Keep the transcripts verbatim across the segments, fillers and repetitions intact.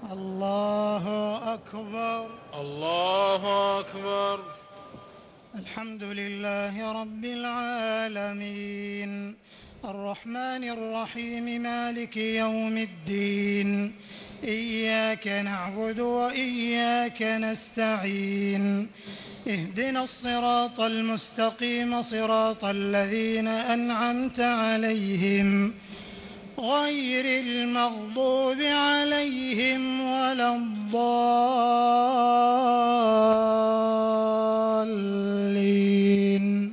الله أكبر. الله أكبر. الحمد لله رب العالمين الرحمن الرحيم مالك يوم الدين إياك نعبد وإياك نستعين اهدنا الصراط المستقيم صراط الذين أنعمت عليهم غير المغضوب عليهم ولا الضالين.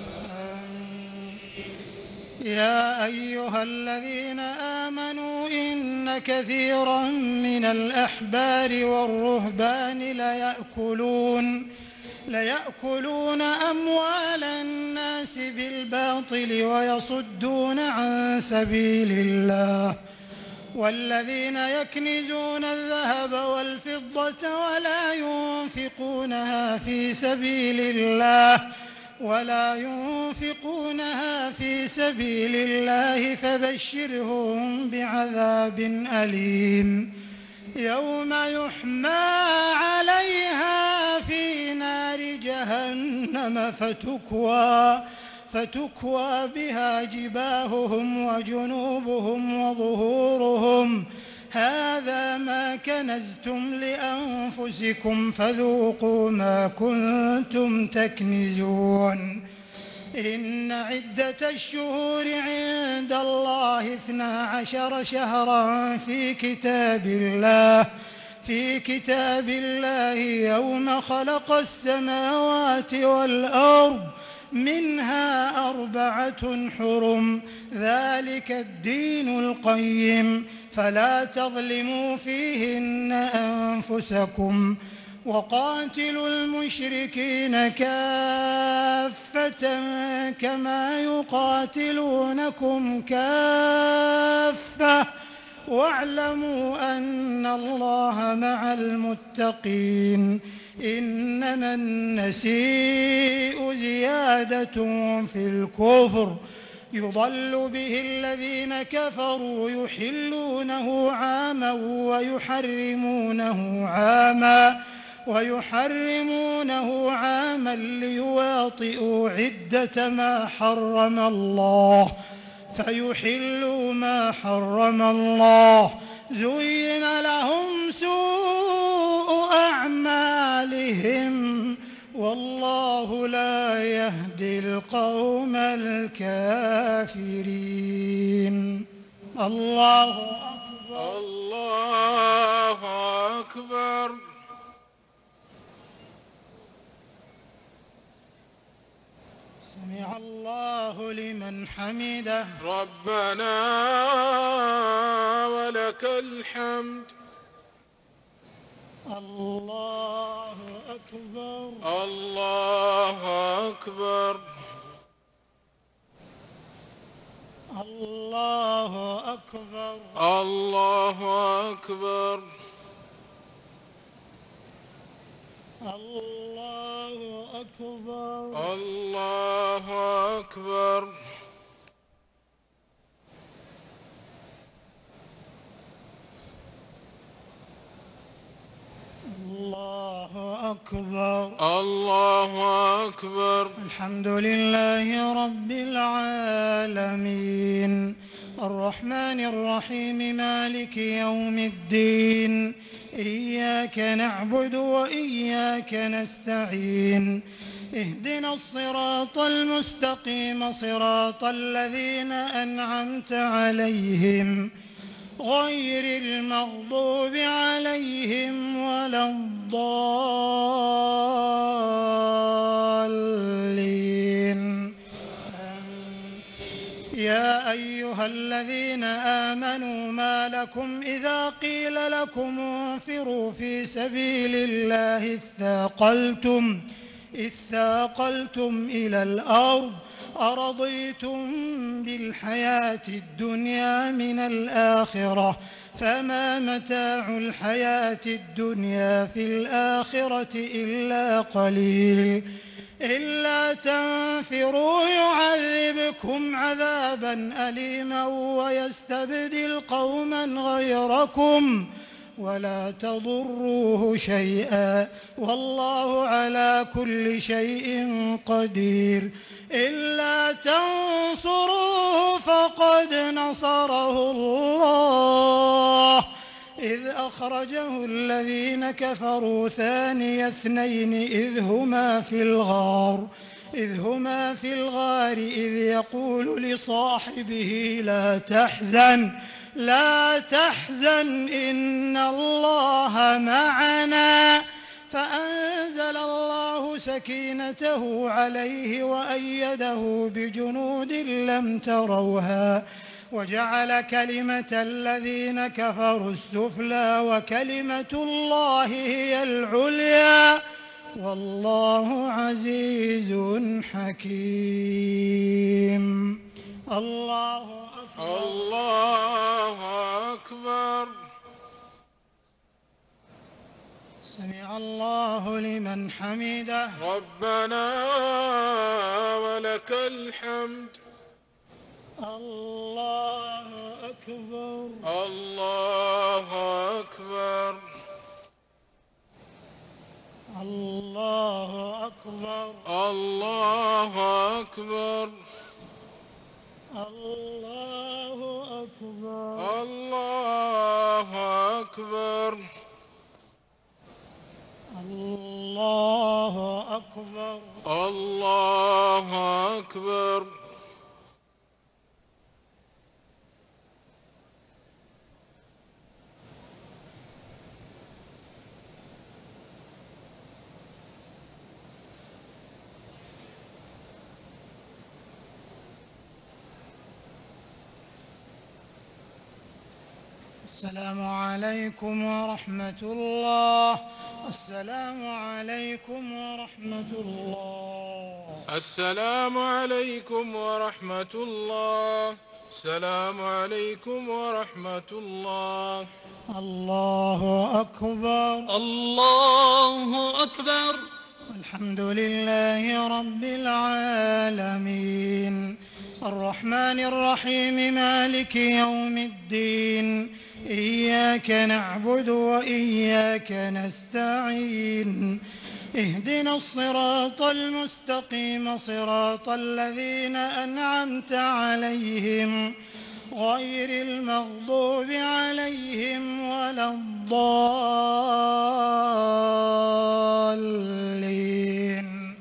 يا أيها الذين آمنوا إن كثيرا من الأحبار والرهبان ليأكلون ليأكلون أموال الناس بالباطل ويصدون عن سبيل الله والذين يكنزون الذهب والفضة ولا ينفقونها في سبيل الله ولا ينفقونها في سبيل الله فبشرهم بعذاب أليم يوم يحمى عليها في نار جهنم فتكوى فتكوى بها جباههم وجنوبهم وظهورهم هذا ما كنزتم لأنفسكم فذوقوا ما كنتم تكنزون. إن عدة الشهور عند الله اثنا عشر شهرا في كتاب الله في كتاب الله يوم خلق السماوات والأرض منها أربعة حرم ذلك الدين القيم فلا تظلموا فيهن أنفسكم وقاتلوا المشركين كافة كما يقاتلونكم كافة واعلموا أن الله مع المتقين. إنما النسيء زيادة في الكفر يضل به الذين كفروا يحلونه عاما ويحرمونه عاما ويحرمونه عاما ليواطئوا عدة ما حرم الله فيحلوا ما حرم الله زين لهم سوء أعمالهم والله لا يهدي القوم الكافرين. الله أكبر. الله أكبر. سمع الله لمن حمده. ربنا ولك الحمد. الله أكبر. الله أكبر. الله أكبر. الله أكبر. الله أكبر. الله أكبر. الله أكبر. الله أكبر. الحمد لله رب العالمين الرحمن الرحيم مالك يوم الدين إياك نعبد وإياك نستعين اهدنا الصراط المستقيم صراط الذين أنعمت عليهم غير المغضوب عليهم ولا الضالين. يا أيها الذين آمنوا ما لكم إذا قيل لكم انفروا في سبيل الله اثاقلتم اثاقلتم إلى الأرض أرضيتم بالحياة الدنيا من الآخرة فما متاع الحياة الدنيا في الآخرة إلا قليل إلا تنفروا يعذبكم عذابا أليما ويستبدل قوما غيركم ولا تضروه شيئا والله على كل شيء قدير. إلا تنصروه فقد نصره الله إذ أخرجه الذين كفروا ثاني اثنين إذ هما في الغار إذ هما في الغار إذ يقول لصاحبه لا تحزن لا تحزن إن الله معنا فأنزل الله سكينته عليه وأيده بجنود لم تروها وجعل كلمة الذين كفروا السفلى وكلمة الله هي العليا والله عزيز حكيم. الله أكبر الله أكبر. سمع الله لمن حمده. ربنا ولك الحمد. الله أكبر. الله أكبر. الله أكبر. الله أكبر. الله أكبر. الله أكبر. الله أكبر. الله أكبر. السلام عليكم ورحمة الله. السلام عليكم ورحمة الله. السلام عليكم ورحمة الله. السلام عليكم ورحمة الله. الله أكبر. الله أكبر. الحمد لله رب العالمين الرحمن الرحيم مالك يوم الدين إياك نعبد وإياك نستعين اهدنا الصراط المستقيم صراط الذين أنعمت عليهم غير المغضوب عليهم ولا الضالين.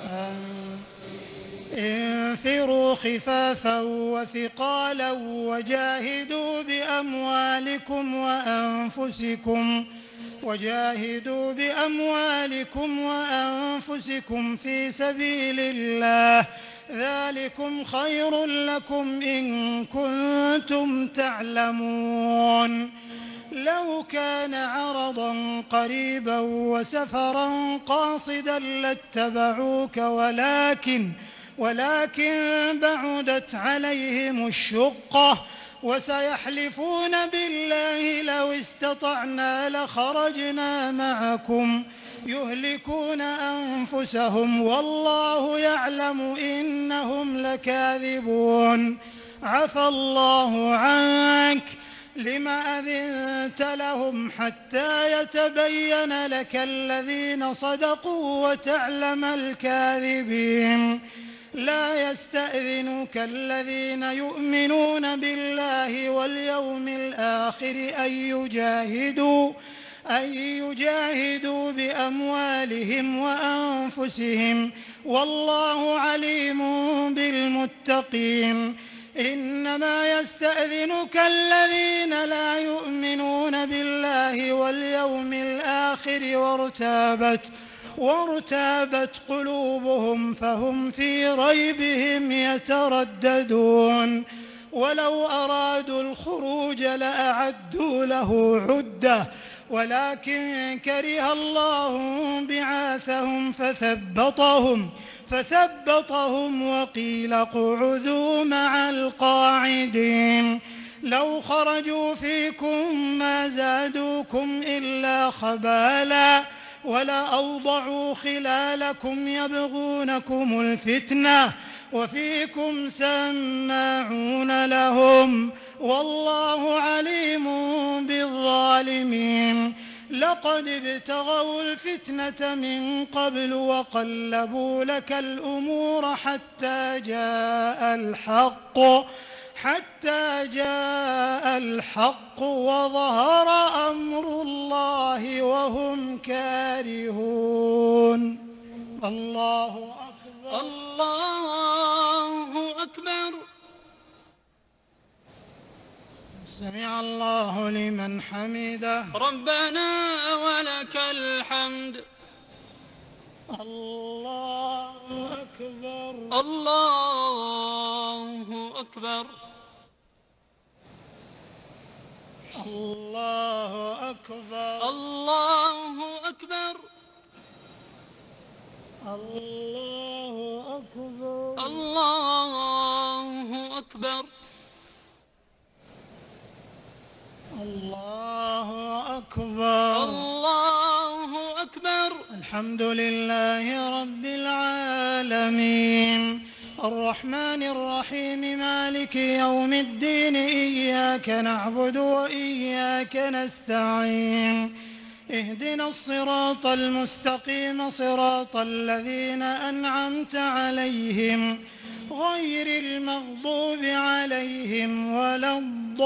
انفروا خفافا وثقالا وجاهدوا بأموالكم وأنفسكم وجاهدوا بأموالكم وأنفسكم في سبيل الله ذلكم خير لكم إن كنتم تعلمون. لو كان عرضا قريبا وسفرا قاصدا لاتبعوك ولكن ولكن بعدت عليهم الشقة وسيحلفون بالله لو استطعنا لخرجنا معكم يهلكون أنفسهم والله يعلم إنهم لكاذبون. عفى الله عنك لم أذنت لهم حتى يتبين لك الذين صدقوا وتعلم الكاذبين. لا يستأذنك الذين يؤمنون بالله واليوم الآخر أن يجاهدوا أن يجاهدوا بأموالهم وأنفسهم والله عليم بالمتقين. إنما يستأذنك الذين لا يؤمنون بالله واليوم الآخر وارتابت وارتابت قلوبهم فهم في ريبهم يترددون. ولو أرادوا الخروج لأعدوا له عدة ولكن كره الله بعاثهم فثبطهم فثبطهم وقيل اقعدوا مع القاعدين. لو خرجوا فيكم ما زادوكم إلا خبالا ولأوضعوا خلالكم يبغونكم الفتنة وفيكم سماعون لهم والله عليم بالظالمين. لقد ابتغوا الفتنة من قبل وقلبوا لك الأمور حتى جاء الحق حتى جاء الحق وظهر أمر الله وهم كارهون. الله أكبر. الله أكبر. سمع الله لمن حمده. ربنا ولك الحمد. الله أكبر. الله أكبر. الله أكبر. الله أكبر. الله أكبر. الله أكبر. الله أكبر. الله أكبر. الحمد لله رب العالمين الرحمن الرحيم مالك يوم الدين إياك نعبد وإياك نستعين اهدنا الصراط المستقيم صراط الذين أنعمت عليهم غير المغضوب عليهم ولا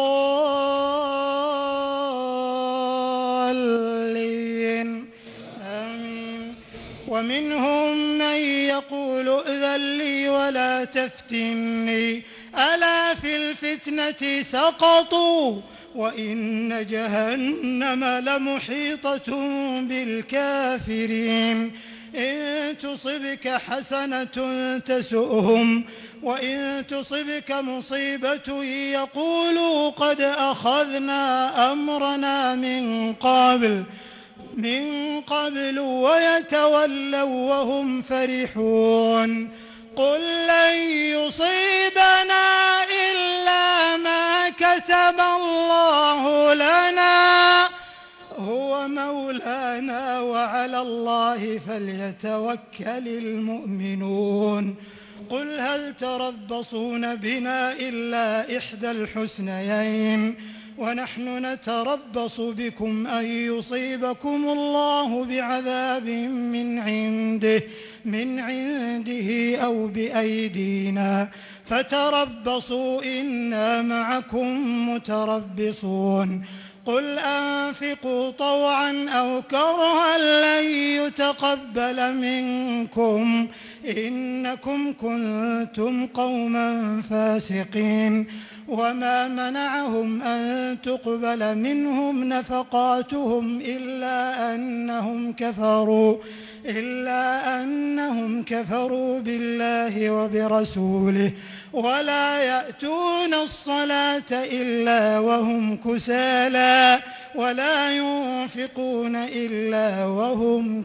الضالين آمين. ومنهم من يقول ائذن لي ولا تفتني ألا في الفتنة سقطوا وإن جهنم لمحيطة بالكافرين إن تصبك حسنة تسؤهم وإن تصبك مصيبة يقولوا قد أخذنا أمرنا من قبل من قبل ويتولوا وهم فرحون. قل لن يصيبنا إلا ما كتب الله لنا هو مولانا وعلى الله فليتوكل المؤمنون. قل هل تربصون بنا إلا إحدى الحسنيين ونحن نتربص بكم أن يصيبكم الله بعذاب من عنده من عنده أو بأيدينا فتربصوا إنا معكم متربصون. قل أنفقوا طوعا أو كرها لن يتقبل منكم إنكم كنتم قوما فاسقين. وما منعهم أن تقبل منهم نفقاتهم إلا أنهم كفروا إلا أنهم كفروا بالله وبرسوله ولا يأتون الصلاة إلا وهم كسالى ولا ينفقون إلا وهم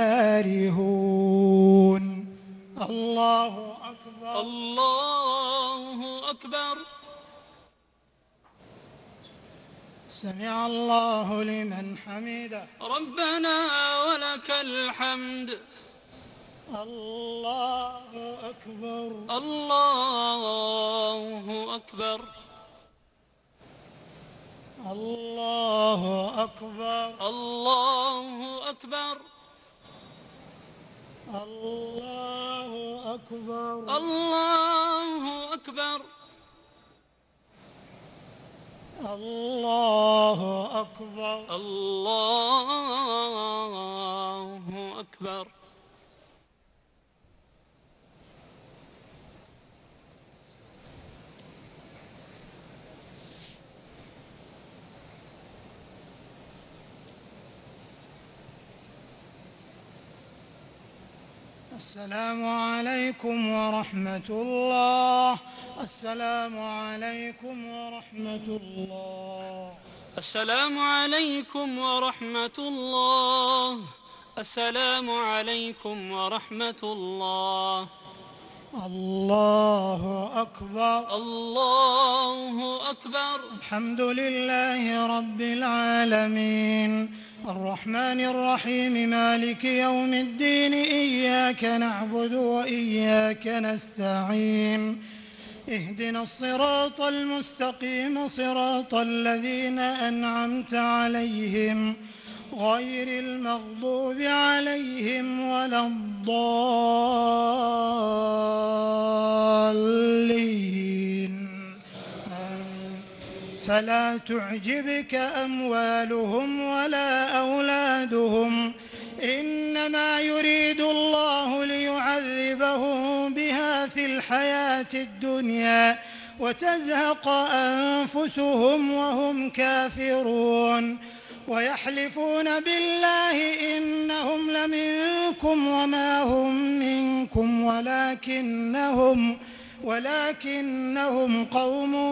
كارهون. الله أكبر. الله أكبر. سمع الله لمن حمده. ربنا ولك الحمد. الله أكبر. الله أكبر. الله أكبر. الله أكبر. الله أكبر. الله أكبر. الله أكبر. الله أكبر. السلام عليكم ورحمة الله. السلام عليكم ورحمة الله. السلام عليكم ورحمة الله. السلام عليكم ورحمة الله. الله أكبر. الله أكبر. الحمد لله رب العالمين الرحمن الرحيم مالك يوم الدين إياك نعبد وإياك نستعين اهدنا الصراط المستقيم صراط الذين أنعمت عليهم غير المغضوب عليهم ولا الضالين. فلا تعجبك أموالهم ولا أولادهم، إنما يريد الله ليعذبهم بها في الحياة الدنيا وتزهق أنفسهم وهم كافرون. ويحلفون بالله إنهم لمنكم وما هم منكم ولكنهم ولكنهم قوم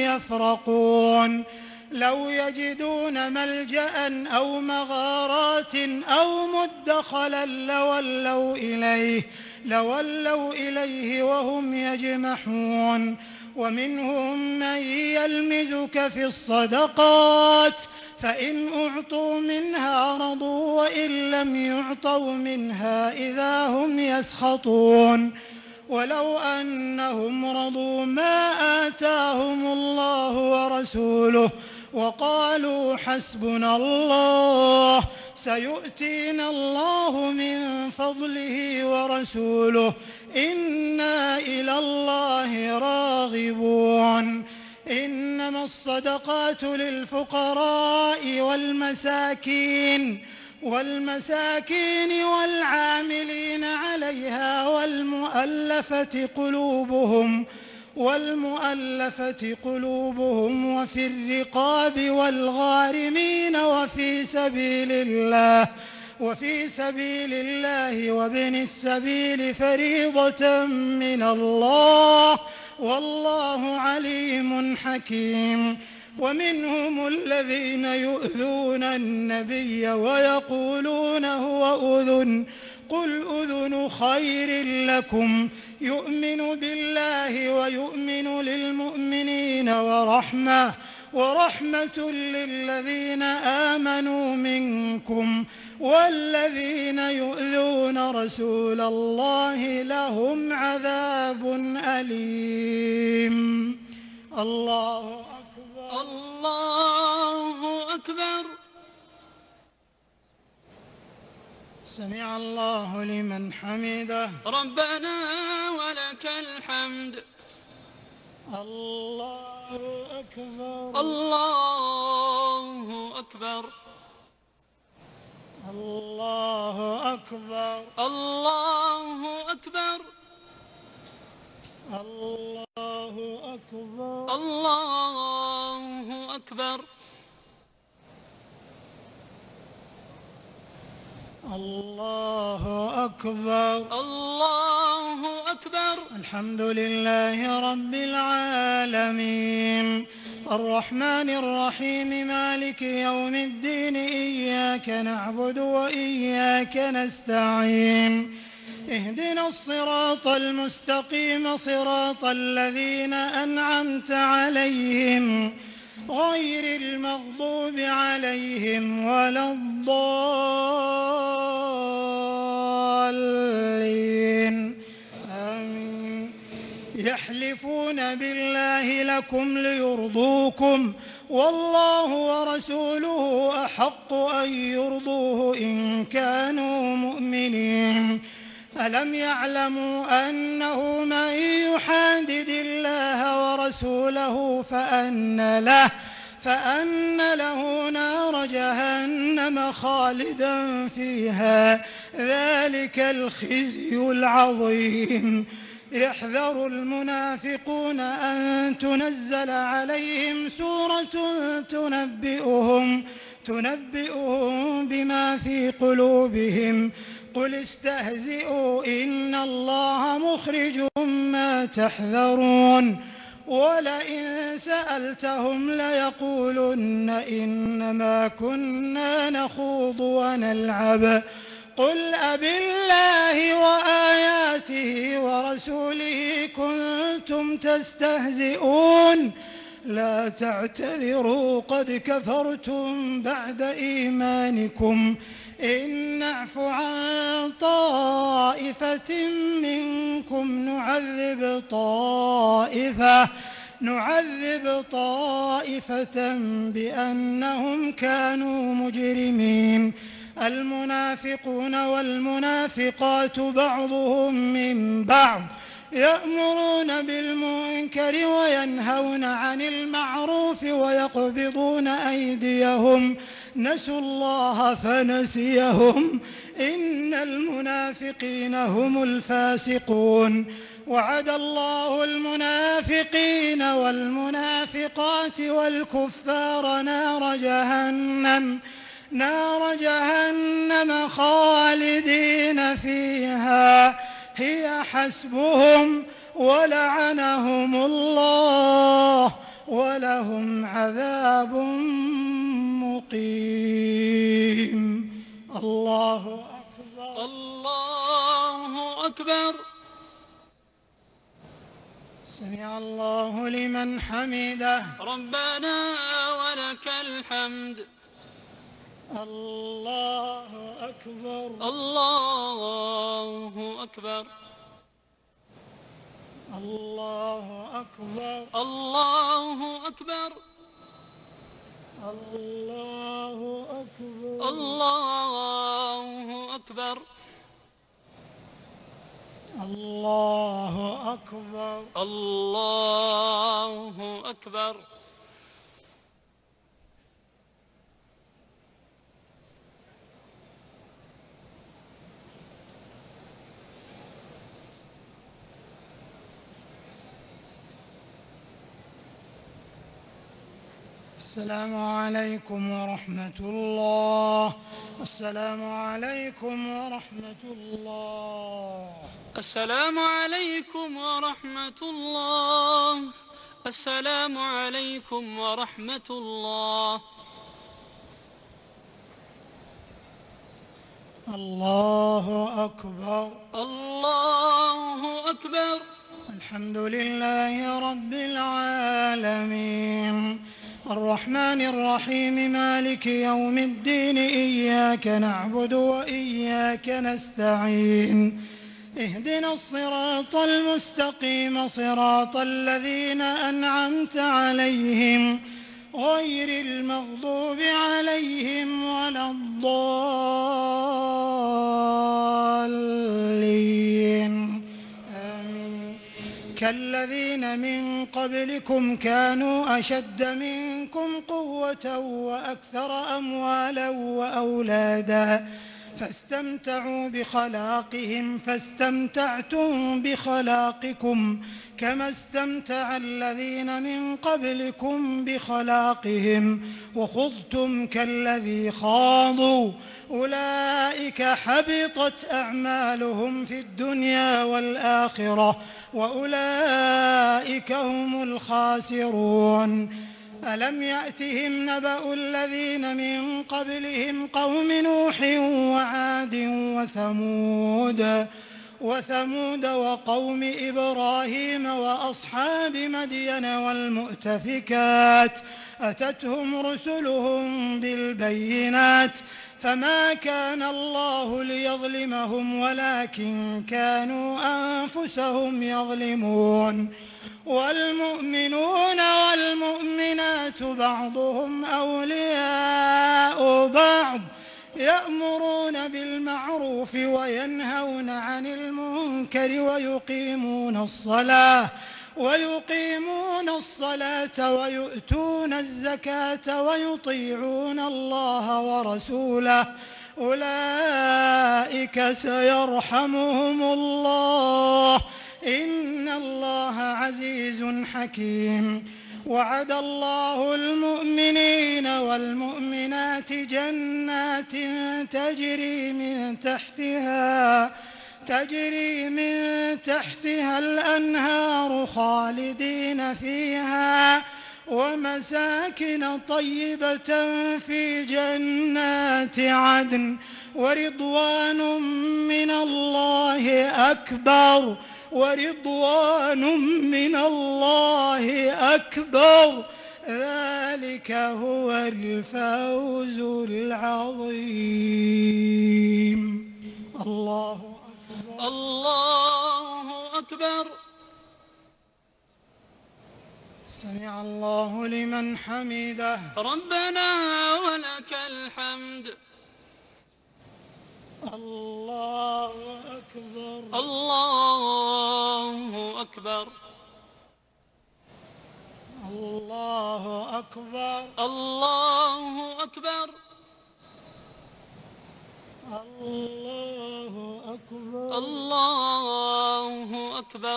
يفرقون. لو يجدون ملجأ أو مغارات أو مدخلا لولوا إليه لولوا إليه وهم يجمحون. ومنهم من يلمزك في الصدقات فإن أعطوا منها رضوا وإن لم يعطوا منها إذا هم يسخطون. ولو أنهم رضوا ما آتاهم الله ورسوله وقالوا حسبنا الله سيؤتينا الله من فضله ورسوله إنا إلى الله راغبون. إنما الصدقات للفقراء والمساكين والمساكين والعاملين عليها والمؤلفة قلوبهم والمؤلفة قلوبهم وفي الرقاب والغارمين وفي سبيل الله وفي سبيل الله وابن السبيل فريضة من الله والله عليم حكيم. ومنهم الذين يؤذون النبي ويقولون هو أذن قل أذن خير لكم يؤمن بالله ويؤمن للمؤمنين ورحمة ورحمة للذين آمنوا منكم والذين يؤذون رسول الله لهم عذاب أليم. الله أكبر. الله أكبر. سمع الله لمن حمده. ربنا ولك الحمد. الله أكبر. الله أكبر. الله أكبر. الله أكبر. الله أكبر. الله أكبر. الله أكبر. الله أكبر. الحمد لله رب العالمين الرحمن الرحيم مالك يوم الدين إياك نعبد وإياك نستعين اهدنا الصراط المستقيم صراط الذين أنعمت عليهم غير المغضوب عليهم ولا الضالين آمين. يحلفون بالله لكم ليرضوكم والله ورسوله أحق أن يرضوه إن كانوا مؤمنين. ألم يعلموا أنه من يحادد الله ورسوله فأن له فأن له نار جهنم خالدا فيها ذلك الخزي العظيم. يحذر المنافقون أن تنزل عليهم سورة تنبئهم تنبئهم بما في قلوبهم قل استهزئوا إن الله مخرج ما تحذرون. ولئن سألتهم ليقولن إنما كنا نخوض ونلعب قل أبالله وآياته ورسوله كنتم تستهزئون لا تعتذروا قد كفرتم بعد إيمانكم إن نعف عن طائفة منكم نعذب طائفة نعذب طائفة بأنهم كانوا مجرمين المنافقون والمنافقات بعضهم من بعض يأمرون بالمنكر وينهون عن المعروف ويقبضون أيديهم نسوا الله فنسيهم إن المنافقين هم الفاسقون وعد الله المنافقين والمنافقات والكفار نار جهنم نار جهنم خالدين فيها هي حسبهم ولعنهم الله ولهم عذاب مقيم. الله أكبر. الله أكبر. سمع الله لمن حمده. ربنا ولك الحمد. الله أكبر. الله أكبر. الله أكبر. الله أكبر. الله أكبر. الله أكبر. الله أكبر. الله أكبر. السلام عليكم ورحمة الله. السلام عليكم ورحمة الله. السلام عليكم ورحمة الله. السلام عليكم ورحمة الله. الله أكبر. الله أكبر. الحمد لله رب العالمين الرحمن الرحيم مالك يوم الدين إياك نعبد وإياك نستعين اهدنا الصراط المستقيم صراط الذين أنعمت عليهم غير المغضوب عليهم ولا الضالين آمين. كالذين من قبلكم كانوا أشد منكم قوة وأكثر أموالا وأولادا فاستمتعوا بخلاقهم فاستمتعتم بخلاقكم كما استمتع الذين من قبلكم بخلاقهم وخضتم كالذي خاضوا أولئك حبطت أعمالهم في الدنيا والآخرة وأولئك هم الخاسرون. ألم يأتهم نبأ الذين من قبلهم قوم نوح وعاد وثمود وثمود وقوم إبراهيم وأصحاب مدين والمؤتفكات أتتهم رسلهم بالبينات فما كان الله ليظلمهم ولكن كانوا أنفسهم يظلمون. والمؤمنون والمؤمنات بعضهم أولياء بعض يأمرون بالمعروف وينهون عن المنكر ويقيمون الصلاة ويقيمون الصلاة ويؤتون الزكاة ويطيعون الله ورسوله أولئك سيرحمهم الله إن الله عزيز حكيم. وعد الله المؤمنين والمؤمنات جنات تجري من تحتها تجري من تحتها الأنهار خالدين فيها ومساكن طيبة في جنات عدن ورضوان من الله أكبر ورضوان من الله أكبر ذلك هو الفوز العظيم. الله أكبر. الله أكبر. سمع الله لمن حمده. ربنا ولك الحمد. الله أكبر. الله أكبر. الله أكبر. الله أكبر. الله أكبر. الله أكبر.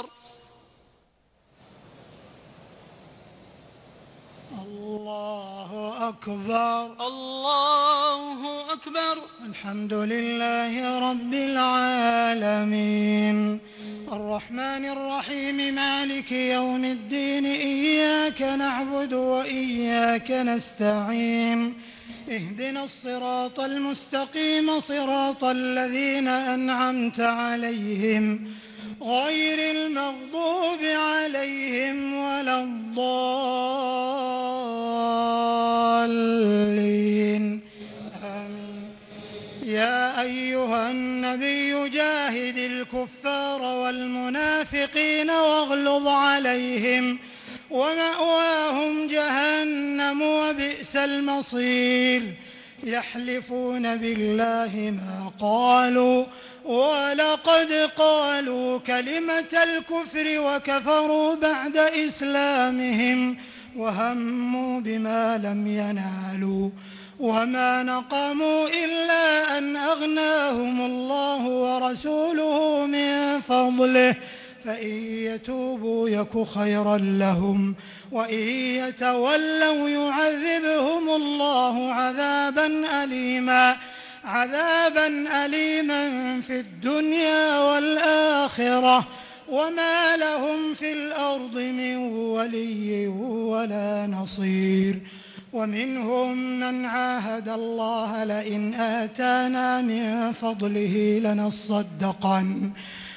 الله أكبر. الله أكبر. الحمد لله رب العالمين الرحمن الرحيم مالك يوم الدين إياك نعبد وإياك نستعين اهدنا الصراط المستقيم صراط الذين أنعمت عليهم غير المغضوب عليهم ولا الضالين آمين. يا أيها النبي جاهد الكفار والمنافقين واغلظ عليهم ومأواهم جهنم وبئس المصير. يحلفون بالله ما قالوا ولقد قالوا كلمة الكفر وكفروا بعد إسلامهم وهموا بما لم ينالوا وما نقموا إلا أن أغناهم الله ورسوله من فضله فإن يتوبوا يك خيرا لهم وإن يتولوا يعذبهم الله عذابا أليما عذابا أليما في الدنيا والآخرة وما لهم في الأرض من ولي ولا نصير. ومنهم من عاهد الله لئن آتانا من فضله لنصدقن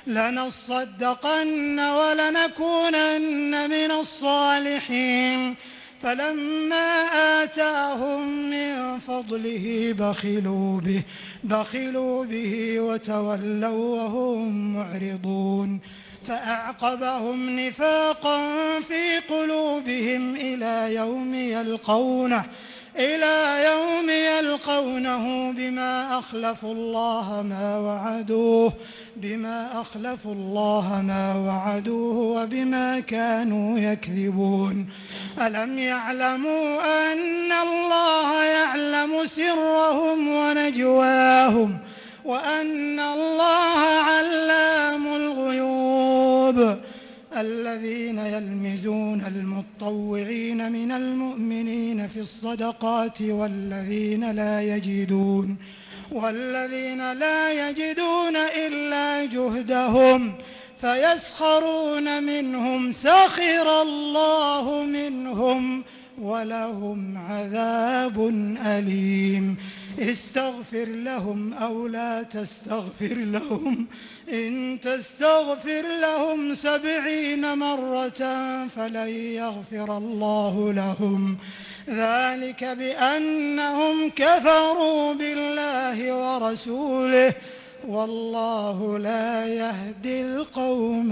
لنصدقن ولنكونن من الصالحين فلما آتاهم من فضله بخلوا به بخلوا به وتولوا وهم معرضون فأعقبهم نفاقا في قلوبهم إلى يوم يلقونه إلى يوم يلقونه بما أخلفوا الله ما وعدوه بما أخلفوا الله ما وعدوه وبما كانوا يكذبون. ألم يعلموا أن الله يعلم سرهم ونجواهم وأن الله علام الغيوب. الذين يلمزون المطوعين من المؤمنين في الصدقات والذين لا يجدون والذين لا يجدون إلا جهدهم فيسخرون منهم سخر الله منهم ولهم عذاب أليم. استغفر لهم أو لا تستغفر لهم إن تستغفر لهم سبعين مرة فلن يغفر الله لهم ذلك بأنهم كفروا بالله ورسوله والله لا يهدي القوم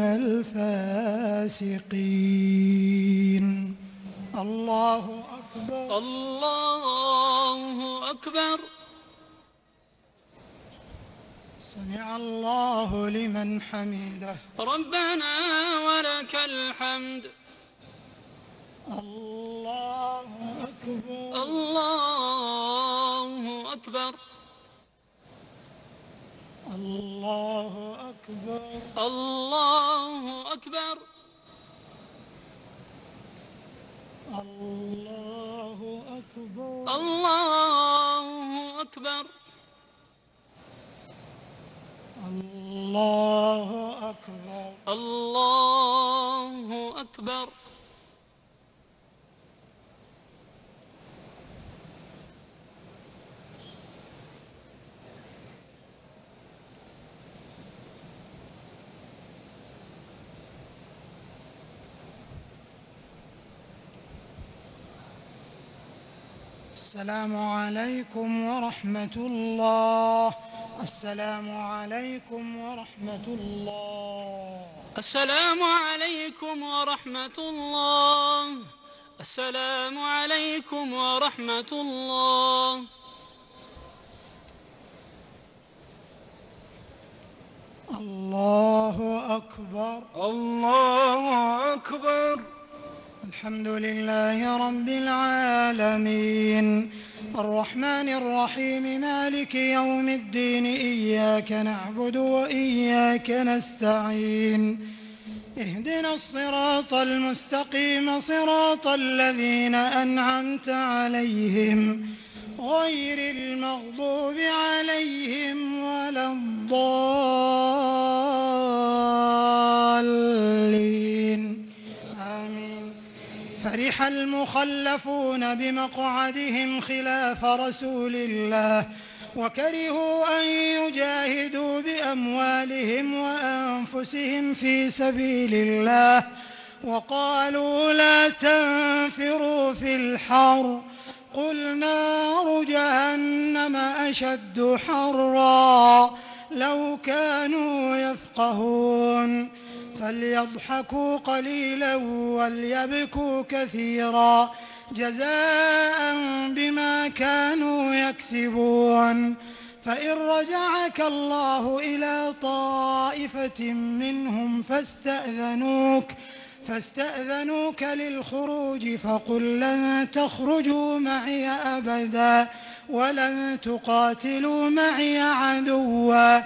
الفاسقين. الله أكبر. الله أكبر. سمع الله لمن حمده. ربنا ولك الحمد. الله أكبر. الله أكبر. الله أكبر. الله أكبر. الله أكبر. الله أكبر. الله أكبر. الله أكبر. السلام عليكم ورحمة الله. السلام عليكم ورحمة الله. السلام عليكم ورحمة الله. السلام عليكم ورحمة الله. الله أكبر. الله أكبر. الحمد لله رب العالمين الرحمن الرحيم مالك يوم الدين إياك نعبد وإياك نستعين اهدنا الصراط المستقيم صراط الذين أنعمت عليهم غير المغضوب عليهم ولا الضالين آمين. فرح المخلفون بمقعدهم خلاف رسول الله وكرهوا أن يجاهدوا بأموالهم وأنفسهم في سبيل الله وقالوا لا تنفروا في الحر قل نار جهنم أشد حرا لو كانوا يفقهون فليضحكوا قليلا وليبكوا كثيرا جزاء بما كانوا يكسبون. فإن رجعك الله إلى طائفة منهم فاستأذنوك فاستأذنوك للخروج فقل لن تخرجوا معي أبدا ولن تقاتلوا معي عدوا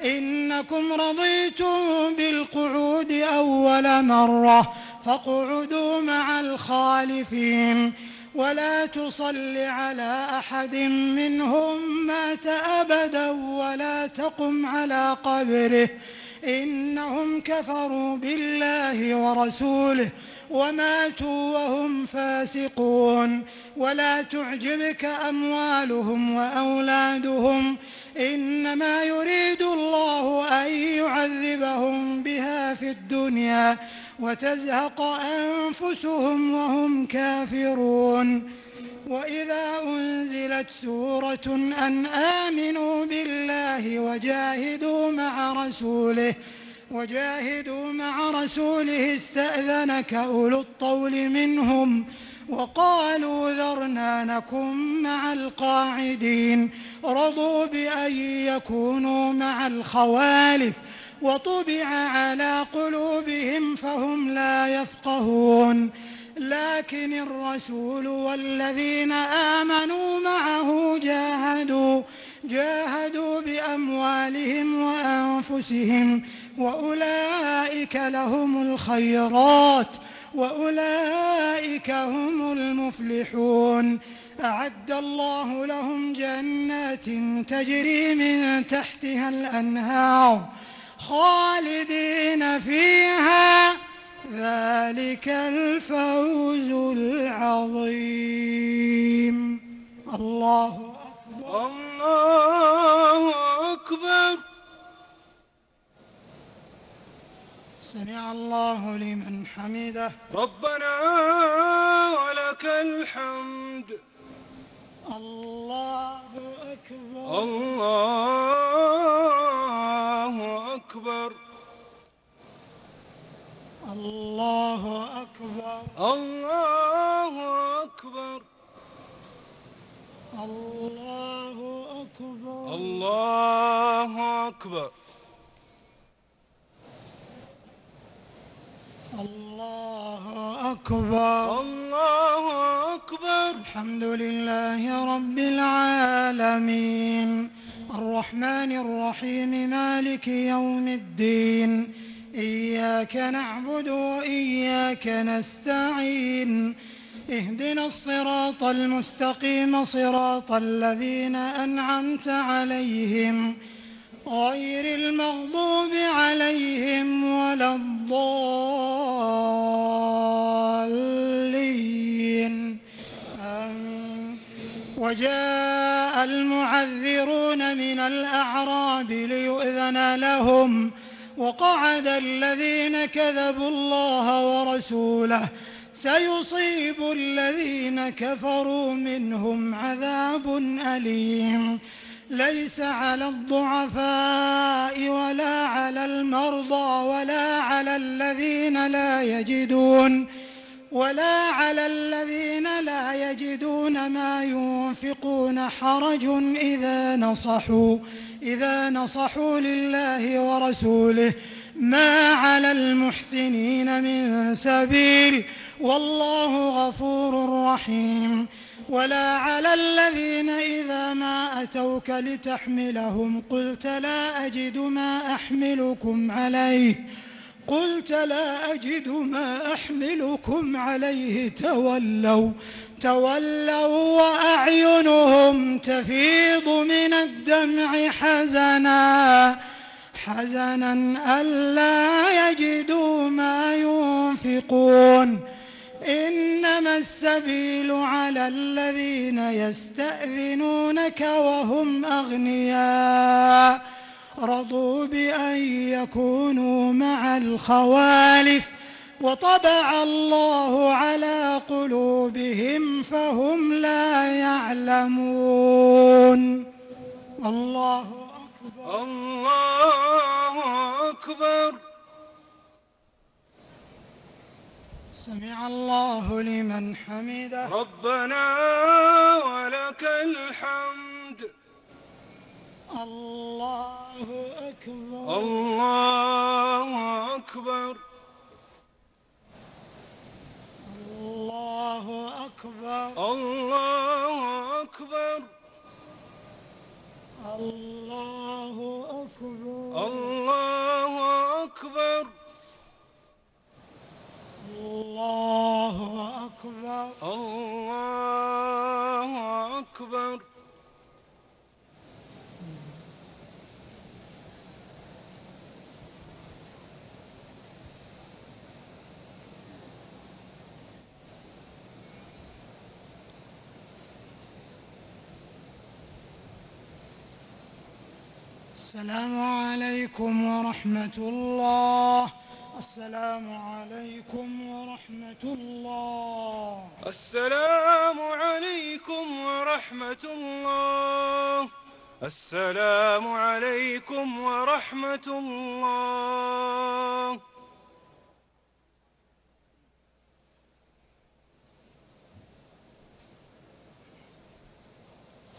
إنكم رضيتم بالقعود أول مرة فاقعدوا مع الخالفين ولا تصل على أحد منهم مات أبدا ولا تقم على قبره إنهم كفروا بالله ورسوله وماتوا وهم فاسقون. ولا تعجبك أموالهم وأولادهم إنما يريد الله أن يعذبهم بها في الدنيا وتزهق أنفسهم وهم كافرون. وإذا أنزلت سورة أن آمنوا بالله وجاهدوا مع رسوله وجاهدوا مع رسوله استأذنك أولو الطول منهم وقالوا ذرنا نكن مع القاعدين رضوا بأن يكونوا مع الخوالف وطبع على قلوبهم فهم لا يفقهون. لكن الرسول والذين آمنوا معه جاهدوا جاهدوا بأموالهم وأنفسهم وأولئك لهم الخيرات وأولئك هم المفلحون. أعد الله لهم جنات تجري من تحتها الأنهار خالدين فيها ذلك الفوز العظيم. الله أكبر. الله أكبر. سمع الله لمن حمده. ربنا ولك الحمد. الله أكبر. الله أكبر. الله أكبر. الله أكبر. الله أكبر. الله أكبر. الله أكبر. الله أكبر. الحمد لله رب العالمين الرحمن الرحيم مالك يوم الدين إياك نعبد وإياك نستعين اهدنا الصراط المستقيم صراط الذين أنعمت عليهم غير المغضوب عليهم ولا الضالين آمين. وجاء المعذرون من الأعراب ليؤذن لهم وقعد الذين كذبوا الله ورسوله سيصيب الذين كفروا منهم عذاب أليم. ليس على الضعفاء ولا على المرضى ولا على الذين لا يجدون ولا على الذين لا يجدون ما ينفقون حرج إذا نصحوا إذا نصحوا لله ورسوله ما على المحسنين من سبيل والله غفور رحيم. ولا على الذين إذا ما أتوك لتحملهم قلت لا أجد ما أحملكم عليه قلت لا أجد ما أحملكم عليه تولوا تولوا وأعينهم تفيض من الدمع حزنا حزنا ألا يجدوا ما ينفقون. إنما السبيل على الذين يستأذنونك وهم أغنياء رضوا بأن يكونوا مع الخوالف وطبع الله على قلوبهم فهم لا يعلمون. الله أكبر. الله أكبر. سمع الله لمن حمده. ربنا ولك الحمد. الله أكبر. الله أكبر. الله أكبر. الله أكبر. الله أكبر. الله أكبر. الله أكبر. الله أكبر. السلام عليكم ورحمة الله. السلام عليكم ورحمة الله. السلام عليكم ورحمة الله. السلام عليكم ورحمة الله.